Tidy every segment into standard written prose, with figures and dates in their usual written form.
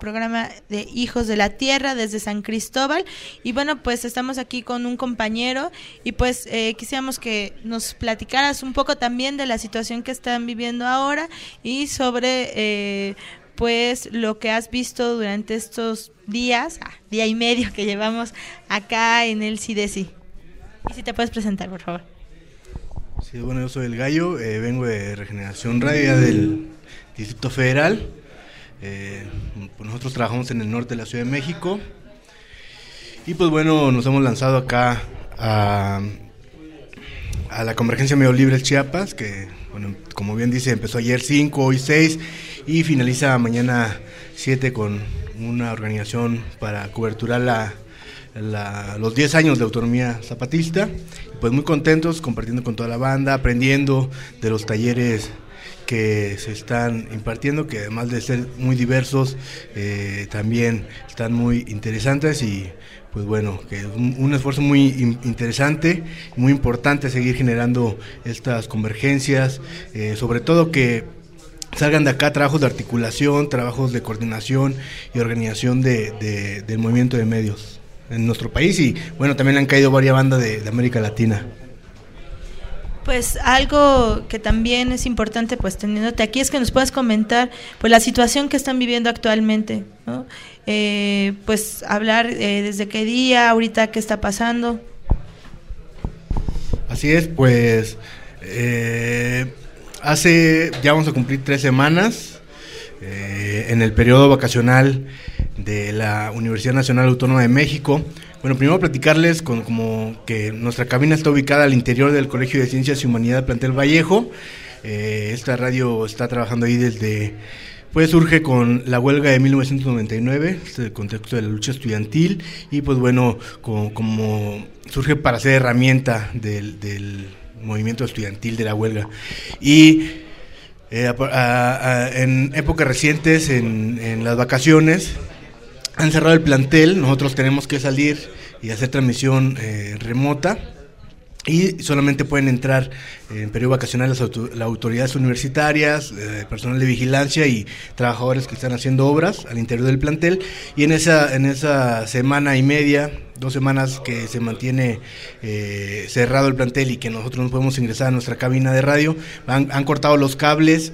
programa de Hijos de la Tierra desde San Cristóbal. Y bueno, pues estamos aquí con un compañero y pues quisiéramos que nos platicaras un poco también de la situación que están viviendo ahora y sobre pues lo que has visto durante estos días, día y medio que llevamos acá en el CIDESI. Y si te puedes presentar, por favor. Sí, bueno, yo soy el Gallo, vengo de Regeneración Radio del Distrito Federal. Pues nosotros trabajamos en el norte de la Ciudad de México y pues bueno, nos hemos lanzado acá a la Convergencia Medio Libre Chiapas, que bueno, como bien dice, empezó ayer 5, hoy 6 y finaliza mañana 7 con una organización para coberturar los 10 años de autonomía zapatista. Pues muy contentos, compartiendo con toda la banda, aprendiendo de los talleres que se están impartiendo, que además de ser muy diversos, también están muy interesantes y pues bueno, que es un esfuerzo muy interesante, muy importante seguir generando estas convergencias, sobre todo que salgan de acá trabajos de articulación, trabajos de coordinación y organización del movimiento de medios en nuestro país y bueno, también han caído varias bandas de América Latina. Pues algo que también es importante, pues teniéndote aquí, es que nos puedas comentar pues la situación que están viviendo actualmente, ¿no? Pues hablar desde qué día, ahorita qué está pasando. Así es, pues ya vamos a cumplir 3 semanas en el periodo vacacional de la Universidad Nacional Autónoma de México. Bueno, primero platicarles como que nuestra cabina está ubicada al interior del Colegio de Ciencias y Humanidad Plantel Vallejo. Esta radio está trabajando ahí pues surge con la huelga de 1999, el contexto de la lucha estudiantil, y pues bueno, como surge para ser herramienta del movimiento estudiantil de la huelga. Y en épocas recientes, en las vacaciones, han cerrado el plantel, nosotros tenemos que salir y hacer transmisión remota y solamente pueden entrar en periodo vacacional las autoridades universitarias, personal de vigilancia y trabajadores que están haciendo obras al interior del plantel, y en esa semana y media, 2 semanas que se mantiene cerrado el plantel y que nosotros no podemos ingresar a nuestra cabina de radio, han cortado los cables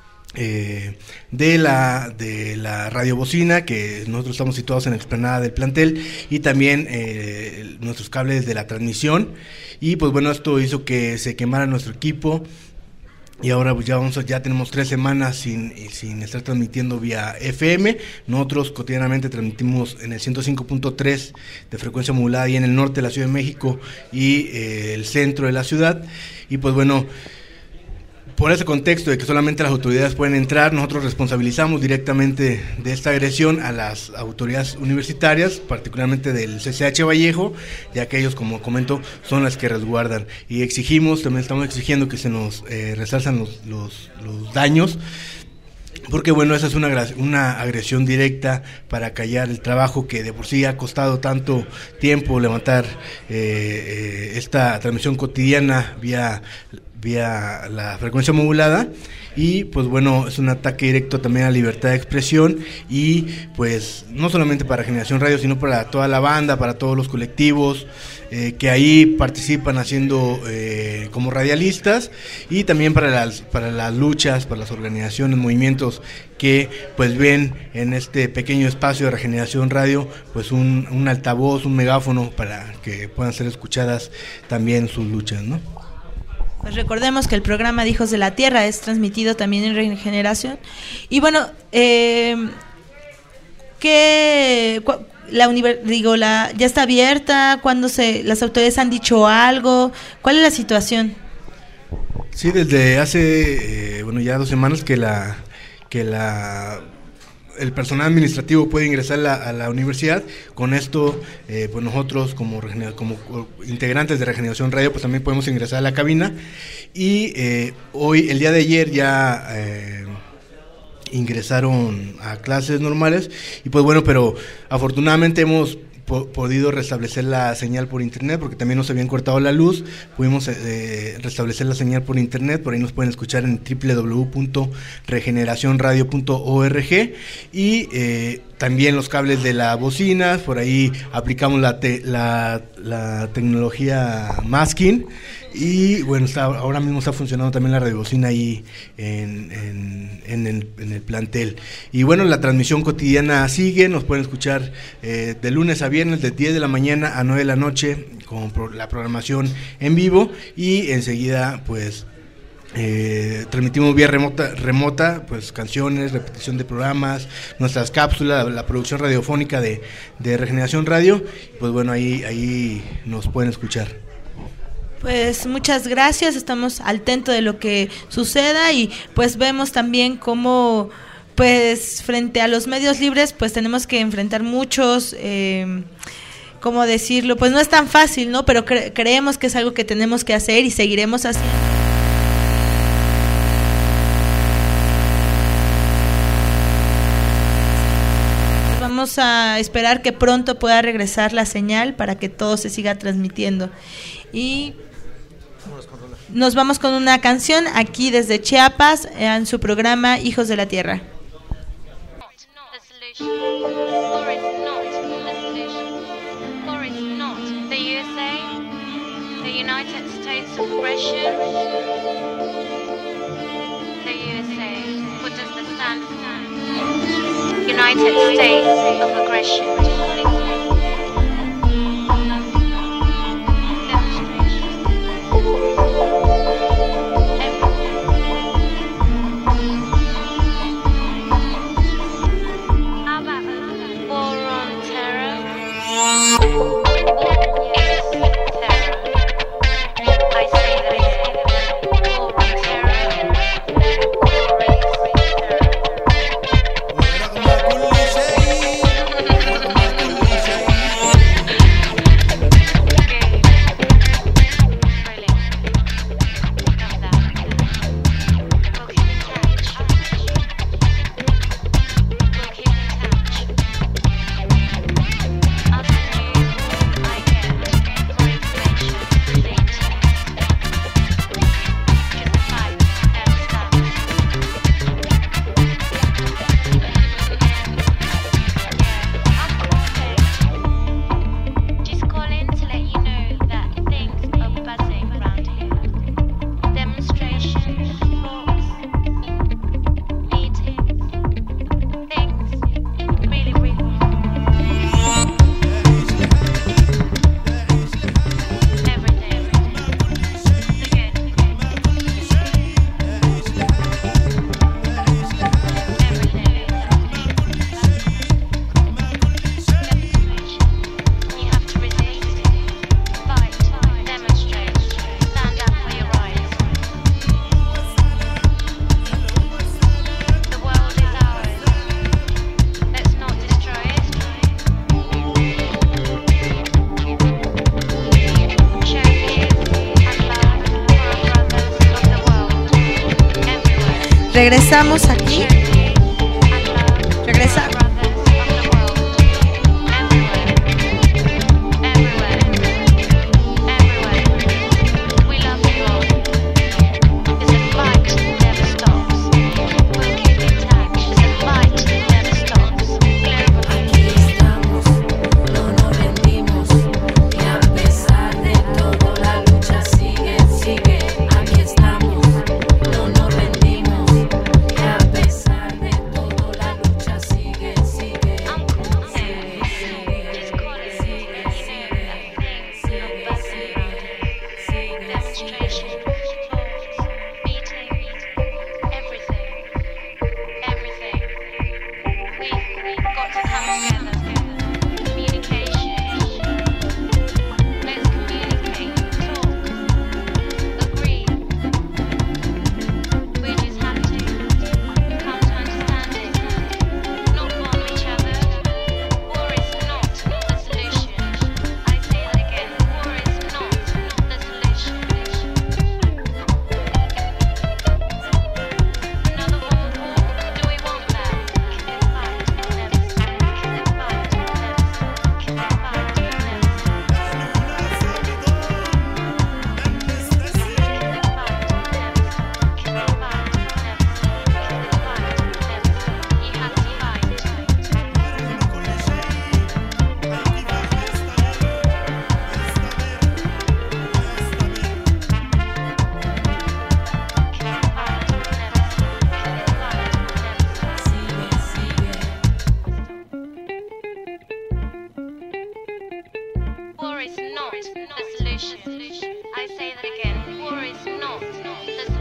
de la radiobocina, que nosotros estamos situados en la explanada del plantel, y también nuestros cables de la transmisión, y pues bueno, esto hizo que se quemara nuestro equipo y ahora pues ya tenemos 3 semanas sin estar transmitiendo vía FM. Nosotros cotidianamente transmitimos en el 105.3 de frecuencia modulada y en el norte de la Ciudad de México y el centro de la ciudad, y pues bueno, por ese contexto de que solamente las autoridades pueden entrar, nosotros responsabilizamos directamente de esta agresión a las autoridades universitarias, particularmente del CCH Vallejo, ya que ellos, como comento, son las que resguardan, y también estamos exigiendo que se nos resalzan los daños, porque bueno, esa es una agresión directa para callar el trabajo que de por sí ha costado tanto tiempo levantar esta transmisión cotidiana vía la frecuencia modulada, y pues bueno, es un ataque directo también a la libertad de expresión, y pues no solamente para Generación Radio, sino para toda la banda, para todos los colectivos que ahí participan haciendo como radialistas, y también para las luchas, para las organizaciones, movimientos que pues ven en este pequeño espacio de Regeneración Radio pues un altavoz, un megáfono para que puedan ser escuchadas también sus luchas, ¿no? Pues recordemos que el programa de Hijos de la Tierra es transmitido también en Regeneración. Y bueno, ya está abierta. ¿Cuándo las autoridades han dicho algo? ¿Cuál es la situación? Sí, desde hace ya 2 semanas que el personal administrativo puede ingresar a la universidad. Con esto, pues nosotros como integrantes de Regeneración Radio, pues también podemos ingresar a la cabina. Y el día de ayer ya ingresaron a clases normales, y pues bueno, pero afortunadamente hemos podido restablecer la señal por internet, porque también nos habían cortado la luz. Pudimos restablecer la señal por internet, por ahí nos pueden escuchar en www.regeneracionradio.org, y también los cables de la bocina, por ahí aplicamos la tecnología masking y bueno, ahora mismo está funcionando también la radiobocina ahí en el plantel. Y bueno, la transmisión cotidiana sigue, nos pueden escuchar de lunes a viernes de 10 de la mañana a 9 de la noche con la programación en vivo y enseguida pues transmitimos vía remota, pues canciones, repetición de programas, nuestras cápsulas, la producción radiofónica de Regeneración Radio, pues bueno, ahí nos pueden escuchar. Pues muchas gracias, estamos al tanto de lo que suceda y pues vemos también cómo pues frente a los medios libres pues tenemos que enfrentar muchos ¿cómo decirlo? Pues no es tan fácil, ¿no? Pero creemos que es algo que tenemos que hacer y seguiremos haciendo. Vamos a esperar que pronto pueda regresar la señal para que todo se siga transmitiendo. Y nos vamos con una canción aquí desde Chiapas en su programa Hijos de la Tierra. United States of aggression. War on terror. I say that it's war on terror. Regresamos aquí. Regresamos. Aquí estamos, no nos rendimos, y a pesar War is not the